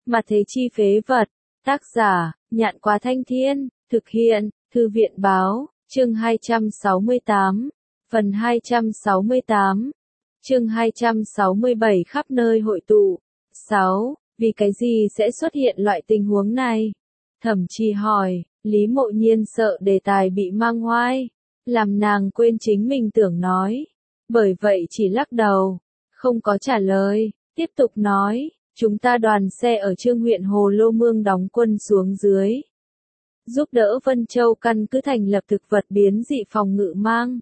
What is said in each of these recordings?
Mà thế chi phế vật. Tác giả, Nhạn Quá Thanh Thiên, thực hiện, Thư viện Báo, chương 268, phần 268, chương 267 khắp nơi hội tụ. 6. Vì cái gì sẽ xuất hiện loại tình huống này? Thẩm Trì hỏi, Lý Mộ Nhiên sợ đề tài bị mang hoai, làm nàng quên chính mình tưởng nói. Bởi vậy chỉ lắc đầu, không có trả lời, tiếp tục nói, chúng ta đoàn xe ở Trương huyện Hồ Lô Mương đóng quân xuống dưới. Giúp đỡ Vân Châu căn cứ thành lập thực vật biến dị phòng ngự mang.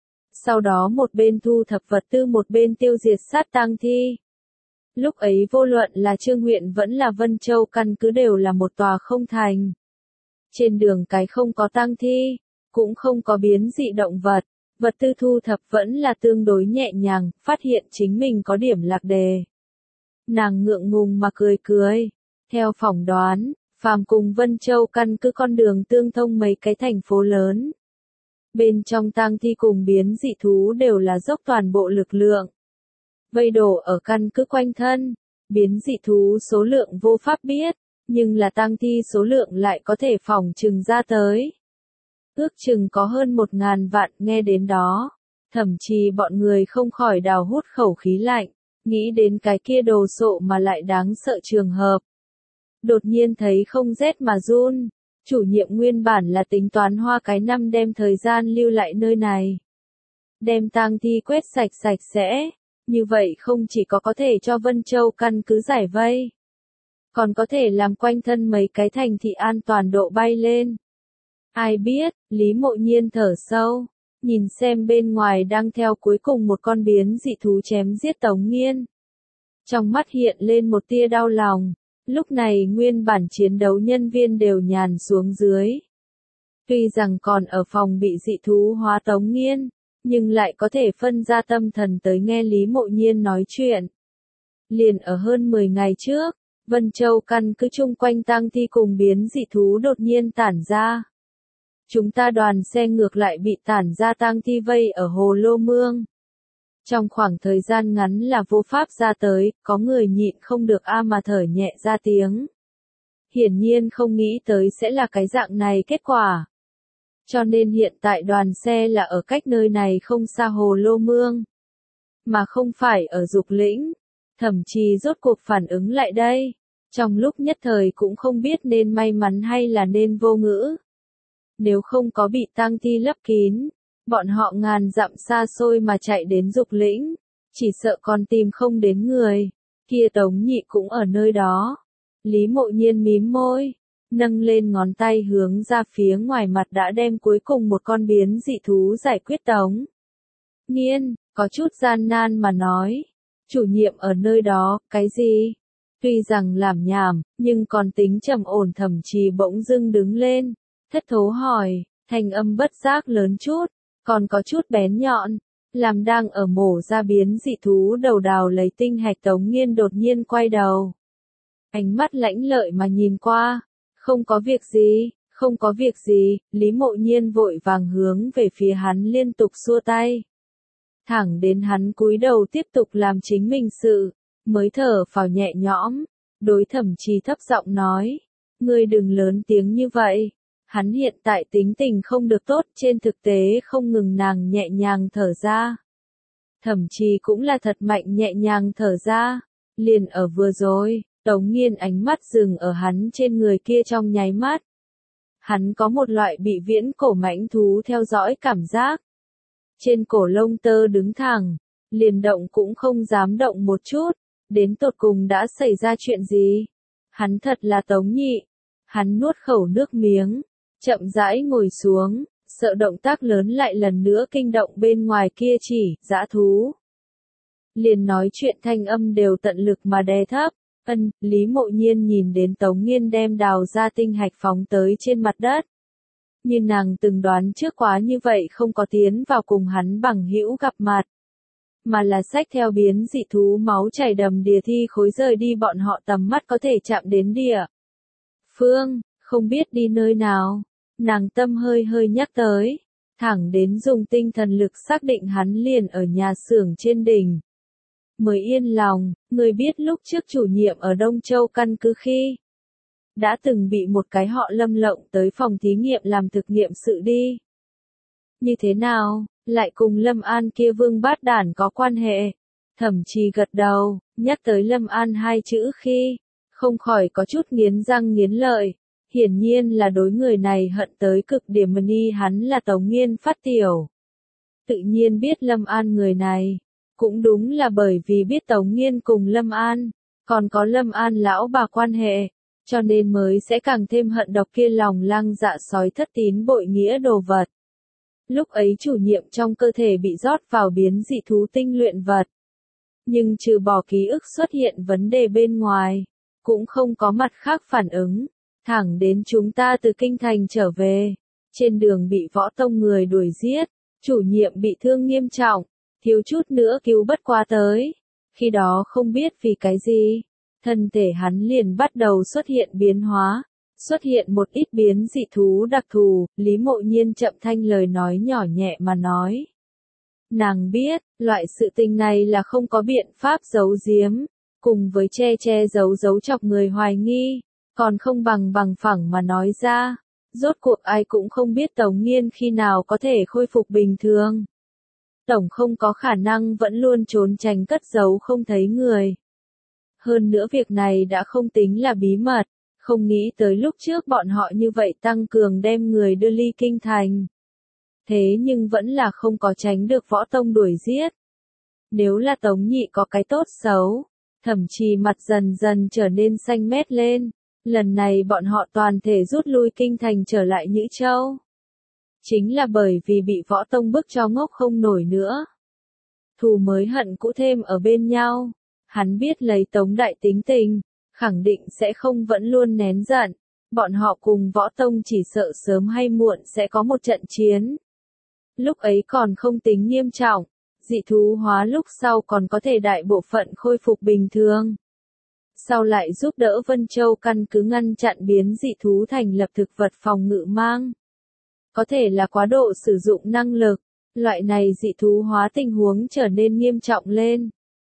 Sau đó một bên thu thập vật tư một bên tiêu diệt sát tang thi. Lúc ấy vô luận là Trương huyện vẫn là Vân Châu căn cứ đều là một tòa không thành. Trên đường cái không có tang thi, cũng không có biến dị động vật, vật tư thu thập vẫn là tương đối nhẹ nhàng, phát hiện chính mình có điểm lạc đề. Nàng ngượng ngùng mà cười cười, theo phỏng đoán, phàm cùng Vân Châu căn cứ con đường tương thông mấy cái thành phố lớn. Bên trong tang thi cùng biến dị thú đều là dốc toàn bộ lực lượng. Vây đổ ở căn cứ quanh thân, biến dị thú số lượng vô pháp biết, nhưng là tang thi số lượng lại có thể phỏng chừng ra tới. Ước chừng có hơn 1.000 vạn, nghe đến đó, Thẩm Trì bọn người không khỏi đào hút khẩu khí lạnh, nghĩ đến cái kia đồ sộ mà lại đáng sợ trường hợp. Đột nhiên thấy không rét mà run, chủ nhiệm nguyên bản là tính toán hoa cái năm đem thời gian lưu lại nơi này. Đem tang thi quét sạch sạch sẽ, như vậy không chỉ có thể cho Vân Châu căn cứ giải vây, còn có thể làm quanh thân mấy cái thành thị an toàn độ bay lên. Ai biết, Lý Mộ Nhiên thở sâu, nhìn xem bên ngoài đang theo cuối cùng một con biến dị thú chém giết Tống Nghiên. Trong mắt hiện lên một tia đau lòng, lúc này nguyên bản chiến đấu nhân viên đều nhàn xuống dưới. Tuy rằng còn ở phòng bị dị thú hóa Tống Nghiên, nhưng lại có thể phân ra tâm thần tới nghe Lý Mộ Nhiên nói chuyện. Liền ở hơn 10 ngày trước, Vân Châu căn cứ chung quanh tang thi cùng biến dị thú đột nhiên tản ra. Chúng ta đoàn xe ngược lại bị tản ra tang thi vây ở Hồ Lô Mương. Trong khoảng thời gian ngắn là vô pháp ra tới, có người nhịn không được mà thở nhẹ ra tiếng. Hiển nhiên không nghĩ tới sẽ là cái dạng này kết quả. Cho nên hiện tại đoàn xe là ở cách nơi này không xa Hồ Lô Mương, mà không phải ở Dục Lĩnh. Thẩm Trì rốt cuộc phản ứng lại đây, trong lúc nhất thời cũng không biết nên may mắn hay là nên vô ngữ. Nếu không có bị tang thi lấp kín, bọn họ ngàn dặm xa xôi mà chạy đến Dục Lĩnh, chỉ sợ còn tìm không đến người. Kia Tống Nhị cũng ở nơi đó. Lý Mộ Nhiên mím môi, nâng lên ngón tay hướng ra phía ngoài mặt đã đem cuối cùng một con biến dị thú giải quyết Tống Nghiên, có chút gian nan mà nói. Chủ nhiệm ở nơi đó, cái gì? Tuy rằng làm nhảm, nhưng còn tính trầm ổn. Thẩm Trì bỗng dưng đứng lên, thất thố hỏi, thanh âm bất giác lớn chút, còn có chút bén nhọn, làm đang ở mổ ra biến dị thú đầu đào lấy tinh hạch Tống Nghiên đột nhiên quay đầu. Ánh mắt lãnh lợi mà nhìn qua, không có việc gì, không có việc gì, Lý Mộ Nhiên vội vàng hướng về phía hắn liên tục xua tay. Thẳng đến hắn cúi đầu tiếp tục làm chính mình sự, mới thở phào nhẹ nhõm, đối Thẩm Trì thấp giọng nói, ngươi đừng lớn tiếng như vậy. Hắn hiện tại tính tình không được tốt, trên thực tế không ngừng nàng nhẹ nhàng thở ra. Thẩm Trì cũng là thật mạnh nhẹ nhàng thở ra, liền ở vừa rồi, Tống Nghiên ánh mắt dừng ở hắn trên người kia trong nháy mắt. Hắn có một loại bị viễn cổ mãnh thú theo dõi cảm giác. Trên cổ lông tơ đứng thẳng, liền động cũng không dám động một chút, đến tột cùng đã xảy ra chuyện gì? Hắn thật là Tống Nhị. Hắn nuốt khẩu nước miếng, chậm rãi ngồi xuống, sợ động tác lớn lại lần nữa kinh động bên ngoài kia chỉ dã thú. Liền nói chuyện thanh âm đều tận lực mà đè thấp. Lý Mộ Nhiên nhìn đến Tống Nghiên đem đào ra tinh hạch phóng tới trên mặt đất. Như nàng từng đoán trước quá như vậy không có tiến vào cùng hắn bằng hữu gặp mặt, mà là xách theo biến dị thú máu chảy đầm đìa thi khối rời đi bọn họ tầm mắt có thể chạm đến địa phương, không biết đi nơi nào. Nàng tâm hơi hơi nhắc tới, thẳng đến dùng tinh thần lực xác định hắn liền ở nhà xưởng trên đỉnh. mới yên lòng. Người biết lúc trước chủ nhiệm ở Đông Châu căn cứ khi đã từng bị một cái họ Lâm lộng tới phòng thí nghiệm làm thực nghiệm sự đi. Như thế nào, lại cùng Lâm An kia vương bát đản có quan hệ? Thẩm Trì gật đầu, nhắc tới Lâm An hai chữ khi, không khỏi có chút nghiến răng nghiến lợi. Hiển nhiên là đối người này hận tới cực điểm mà ni hắn là Tống Nghiên phát tiểu. Tự nhiên biết Lâm An người này, cũng đúng là bởi vì biết Tống Nghiên cùng Lâm An, còn có Lâm An lão bà quan hệ, cho nên mới sẽ càng thêm hận độc kia lòng lang dạ sói thất tín bội nghĩa đồ vật. Lúc ấy chủ nhiệm trong cơ thể bị rót vào biến dị thú tinh luyện vật. Nhưng trừ bỏ ký ức xuất hiện vấn đề bên ngoài, cũng không có mặt khác phản ứng. Thẳng đến chúng ta từ kinh thành trở về, trên đường bị võ tông người đuổi giết, chủ nhiệm bị thương nghiêm trọng, thiếu chút nữa cứu bất qua tới. Khi đó không biết vì cái gì, thân thể hắn liền bắt đầu xuất hiện biến hóa, xuất hiện một ít biến dị thú đặc thù. Lý Mộ Nhiên chậm thanh lời nói nhỏ nhẹ mà nói. Nàng biết, loại sự tình này là không có biện pháp giấu giếm, cùng với che giấu chọc người hoài nghi, còn không bằng phẳng mà nói ra. Rốt cuộc ai cũng không biết Tống Nghiên khi nào có thể khôi phục bình thường. Tổng không có khả năng vẫn luôn trốn tránh cất giấu không thấy người. Hơn nữa việc này đã không tính là bí mật, không nghĩ tới lúc trước bọn họ như vậy tăng cường đem người đưa ly kinh thành. Thế nhưng vẫn là không có tránh được võ tông đuổi giết. Nếu là Tống Nhị có cái tốt xấu, Thẩm Trì mặt dần dần trở nên xanh mét lên. Lần này bọn họ toàn thể rút lui kinh thành trở lại Nhữ Châu. Chính là bởi vì bị võ tông bức cho ngốc không nổi nữa. Thù mới hận cũ thêm ở bên nhau. Hắn biết lấy Tống Đại tính tình, khẳng định sẽ không vẫn luôn nén giận. Bọn họ cùng võ tông chỉ sợ sớm hay muộn sẽ có một trận chiến. Lúc ấy còn không tính nghiêm trọng, dị thú hóa lúc sau còn có thể đại bộ phận khôi phục bình thường. Sau lại giúp đỡ Vân Châu căn cứ ngăn chặn biến dị thú thành lập thực vật phòng ngự mang. Có thể là quá độ sử dụng năng lực, loại này dị thú hóa tình huống trở nên nghiêm trọng lên.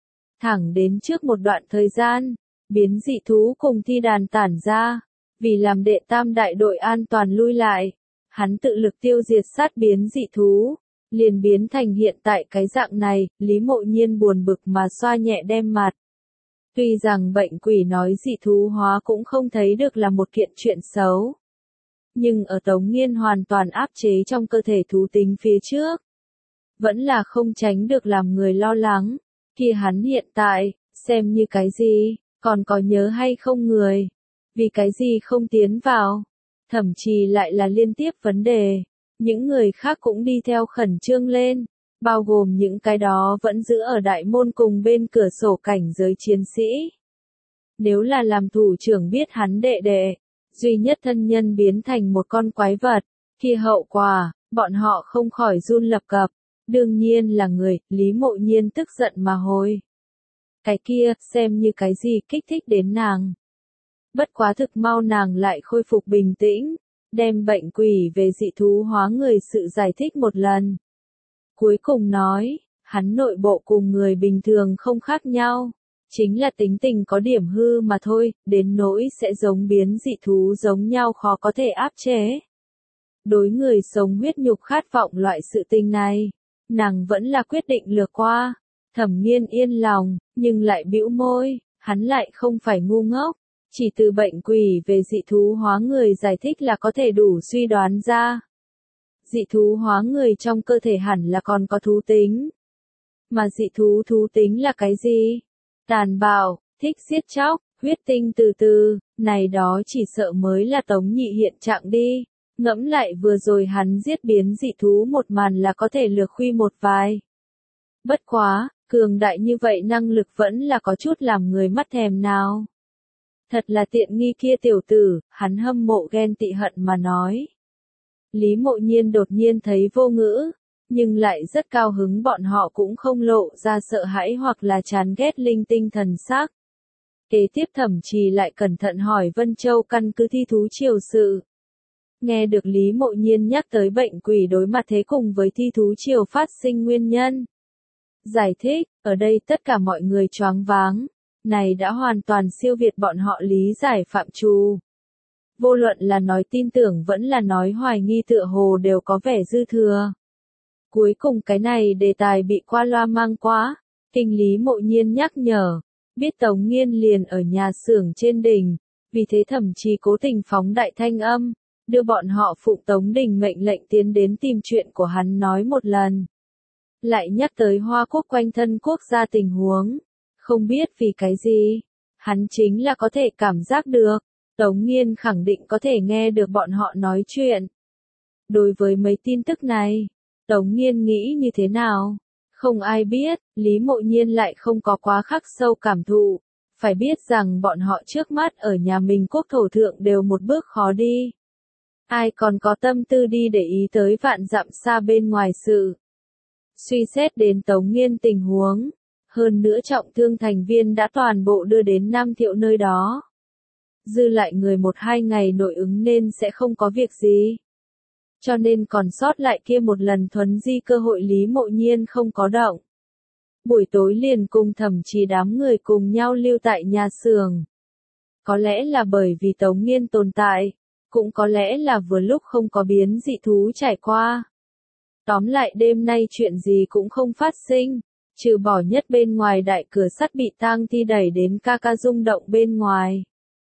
Thẳng đến trước một đoạn thời gian, biến dị thú cùng thi đàn tản ra, vì làm đệ tam đại đội an toàn lui lại, hắn tự lực tiêu diệt sát biến dị thú, liền biến thành hiện tại cái dạng này. Lý Mộ Nhiên buồn bực mà xoa nhẹ đem mặt. Tuy rằng bệnh quỷ nói dị thú hóa cũng không thấy được là một kiện chuyện xấu. Nhưng ở Tống Nghiên hoàn toàn áp chế trong cơ thể thú tính phía trước, vẫn là không tránh được làm người lo lắng. Kia hắn hiện tại, xem như cái gì, còn có nhớ hay không người? Vì cái gì không tiến vào? Thậm chí lại là liên tiếp vấn đề. Những người khác cũng đi theo khẩn trương lên, bao gồm những cái đó vẫn giữ ở đại môn cùng bên cửa sổ cảnh giới chiến sĩ. Nếu là làm thủ trưởng biết hắn đệ đệ, duy nhất thân nhân biến thành một con quái vật, kia hậu quả, bọn họ không khỏi run lập cập. Đương nhiên là người. Lý Mộ Nhiên tức giận mà hồi. Cái kia, xem như cái gì kích thích đến nàng. Bất quá thực mau nàng lại khôi phục bình tĩnh, đem bệnh quỷ về dị thú hóa người sự giải thích một lần. Cuối cùng nói, hắn nội bộ cùng người bình thường không khác nhau, chính là tính tình có điểm hư mà thôi, đến nỗi sẽ giống biến dị thú giống nhau khó có thể áp chế. Đối người sống huyết nhục khát vọng loại sự tình này, nàng vẫn là quyết định lược qua. Thẩm Nghiên yên lòng, nhưng lại bĩu môi, hắn lại không phải ngu ngốc, chỉ từ bệnh quỷ về dị thú hóa người giải thích là có thể đủ suy đoán ra. Dị thú hóa người trong cơ thể hẳn là còn có thú tính. Mà dị thú tính là cái gì? Tàn bạo, thích giết chóc, huyết tinh từ từ, này đó chỉ sợ mới là Tống Nhị hiện trạng đi. Ngẫm lại vừa rồi hắn giết biến dị thú một màn là có thể lược khuy một vài. Bất quá, cường đại như vậy năng lực vẫn là có chút làm người mắt thèm nào. Thật là tiện nghi kia tiểu tử, hắn hâm mộ ghen tị hận mà nói. Lý Mộ Nhiên đột nhiên thấy vô ngữ, nhưng lại rất cao hứng bọn họ cũng không lộ ra sợ hãi hoặc là chán ghét linh tinh thần sắc. Kế tiếp Thẩm Trì lại cẩn thận hỏi Vân Châu căn cứ thi thú triều sự. Nghe được Lý Mộ Nhiên nhắc tới bệnh quỷ đối mặt thế cùng với thi thú triều phát sinh nguyên nhân. Giải thích, Ở đây tất cả mọi người choáng váng, này đã hoàn toàn siêu việt bọn họ lý giải phạm trù. Vô luận là nói tin tưởng vẫn là nói hoài nghi tựa hồ đều có vẻ dư thừa. Cuối cùng cái này đề tài bị qua loa mang quá, Kinh Lý Mộ Nhiên nhắc nhở, biết Tống Nghiên liền ở nhà xưởng trên đỉnh, vì thế thậm chí cố tình phóng đại thanh âm, đưa bọn họ phụng Tống Đình mệnh lệnh tiến đến tìm chuyện của hắn nói một lần. Lại nhắc tới Hoa Quốc quanh thân quốc gia tình huống, không biết vì cái gì, hắn chính là có thể cảm giác được, Tống Nghiên khẳng định có thể nghe được bọn họ nói chuyện. Đối với mấy tin tức này, Tống Nghiên nghĩ như thế nào? Không ai biết, Lý Mộ Nhiên lại không có quá khắc sâu cảm thụ, phải biết rằng bọn họ trước mắt ở nhà mình quốc thổ thượng đều một bước khó đi. Ai còn có tâm tư đi để ý tới vạn dặm xa bên ngoài sự. Suy xét đến Tống Nghiên tình huống, hơn nữa trọng thương thành viên đã toàn bộ đưa đến Nam Thiệu nơi đó. Dư lại người 1-2 ngày nội ứng nên sẽ không có việc gì. Cho nên còn sót lại kia một lần thuấn di cơ hội Lý Mộ Nhiên không có động. Buổi tối liền cùng Thẩm Trì đám người cùng nhau lưu tại nhà xưởng. Có lẽ là bởi vì Tống Nghiên tồn tại, cũng có lẽ là vừa lúc không có biến dị thú trải qua. Tóm lại đêm nay chuyện gì cũng không phát sinh, trừ bỏ nhất bên ngoài đại cửa sắt bị tang thi đẩy đến ca ca rung động bên ngoài.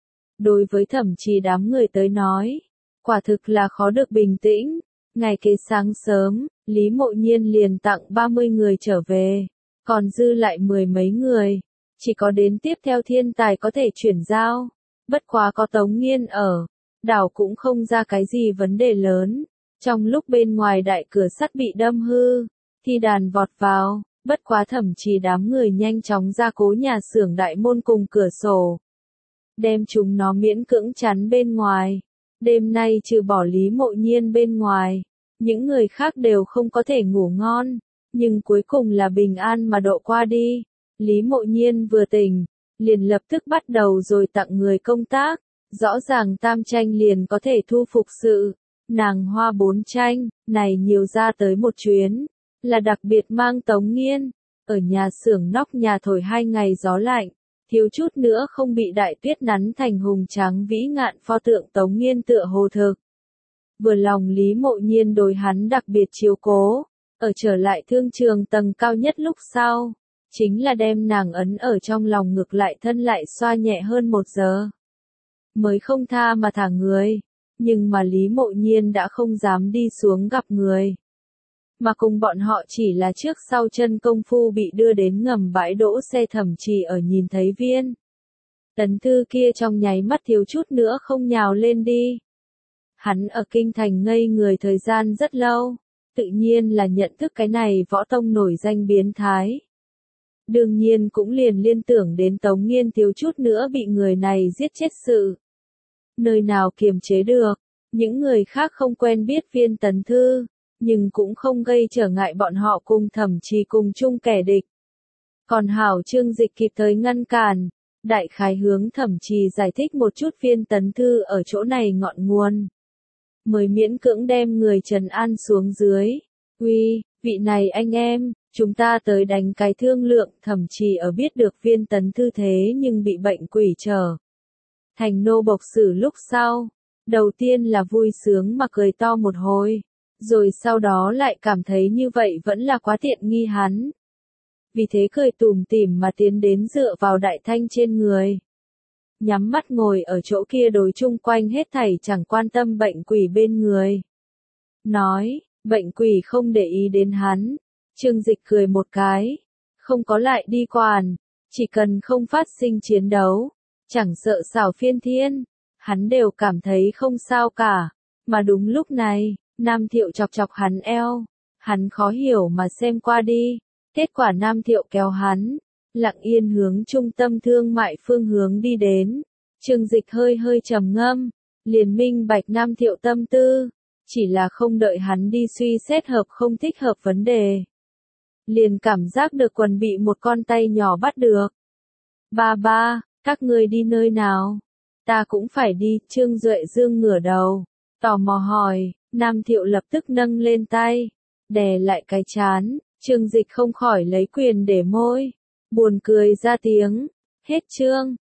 Đối với Thẩm Trì đám người tới nói, quả thực là khó được bình tĩnh. Ngày kế sáng sớm, Lý Mộ Nhiên liền tặng 30 người trở về, còn dư lại 10 mấy người, chỉ có đến tiếp theo thiên tài có thể chuyển giao. Bất quá có Tống Nghiên ở, đảo cũng không ra cái gì vấn đề lớn. Trong lúc bên ngoài đại cửa sắt bị đâm hư, thi đàn vọt vào, bất quá Thẩm Trì đám người nhanh chóng ra cố nhà xưởng đại môn cùng cửa sổ, đem chúng nó miễn cưỡng chắn bên ngoài. Đêm nay trừ bỏ Lý Mộ Nhiên bên ngoài, những người khác đều không có thể ngủ ngon, nhưng cuối cùng là bình an mà độ qua đi. Lý Mộ Nhiên vừa tỉnh, liền lập tức bắt đầu rồi tặng người công tác, rõ ràng tam tranh liền có thể thu phục sự. Nàng Hoa 4 tranh, này nhiều ra tới một chuyến, là đặc biệt mang Tống Nghiên, ở nhà xưởng nóc nhà thổi 2 ngày gió lạnh. Thiếu chút nữa không bị đại tuyết nắn thành hùng tráng vĩ ngạn pho tượng Tống Nghiên tựa hồ thực. Vừa lòng Lý Mộ Nhiên đối hắn đặc biệt chiếu cố, ở trở lại thương trường tầng cao nhất lúc sau, chính là đem nàng ấn ở trong lòng ngực lại thân lại xoa nhẹ hơn 1 giờ. Mới không tha mà thả người, nhưng mà Lý Mộ Nhiên đã không dám đi xuống gặp người. Mà cùng bọn họ chỉ là trước sau chân công phu bị đưa đến ngầm bãi đỗ xe Thẩm Trì ở nhìn thấy Viên Tấn Thư kia trong nháy mắt thiếu chút nữa không nhào lên đi. Hắn ở kinh thành ngây người thời gian rất lâu, tự nhiên là nhận thức cái này võ tông nổi danh biến thái. Đương nhiên cũng liền liên tưởng đến Tống Nghiên thiếu chút nữa bị người này giết chết sự. Nơi nào kiềm chế được, những người khác không quen biết Viên Tấn Thư, nhưng cũng không gây trở ngại bọn họ cùng Thẩm Trì cùng chung kẻ địch. Còn hảo Trương Dịch kịp thời ngăn cản, đại khái hướng Thẩm Trì giải thích một chút Viên Tấn Thư ở chỗ này ngọn nguồn, mới miễn cưỡng đem người trấn an xuống dưới. Uy, vị này anh em, chúng ta tới đánh cái thương lượng. Thẩm Trì ở biết được Viên Tấn Thư thế nhưng bị bệnh quỷ trở thành nô bộc xử lúc sau, đầu tiên là vui sướng mà cười to một hồi, rồi sau đó lại cảm thấy như vậy vẫn là quá tiện nghi hắn. Vì thế cười tủm tỉm mà tiến đến dựa vào Đại Thanh trên người, nhắm mắt ngồi ở chỗ kia đối chung quanh hết thảy chẳng quan tâm bệnh quỷ bên người. Nói, bệnh quỷ không để ý đến hắn. Trương Dịch cười một cái, không có lại đi quản, chỉ cần không phát sinh chiến đấu, chẳng sợ xảo phiên thiên, hắn đều cảm thấy không sao cả. Mà đúng lúc này, Nam Thiệu chọc chọc hắn eo, hắn khó hiểu mà xem qua đi, kết quả Nam Thiệu kéo hắn, lặng yên hướng trung tâm thương mại phương hướng đi đến. Trương Dịch hơi hơi trầm ngâm, liền minh bạch Nam Thiệu tâm tư, chỉ là không đợi hắn đi suy xét hợp không thích hợp vấn đề, liền cảm giác được quần bị một con tay nhỏ bắt được. Ba ba, các ngươi đi nơi nào? Ta cũng phải đi. Trương Duệ Dương ngửa đầu, tò mò hỏi. Nam Thiệu lập tức nâng lên tay, đè lại cái trán, Trương Dịch không khỏi lấy quyền để môi, buồn cười ra tiếng. Hết chương.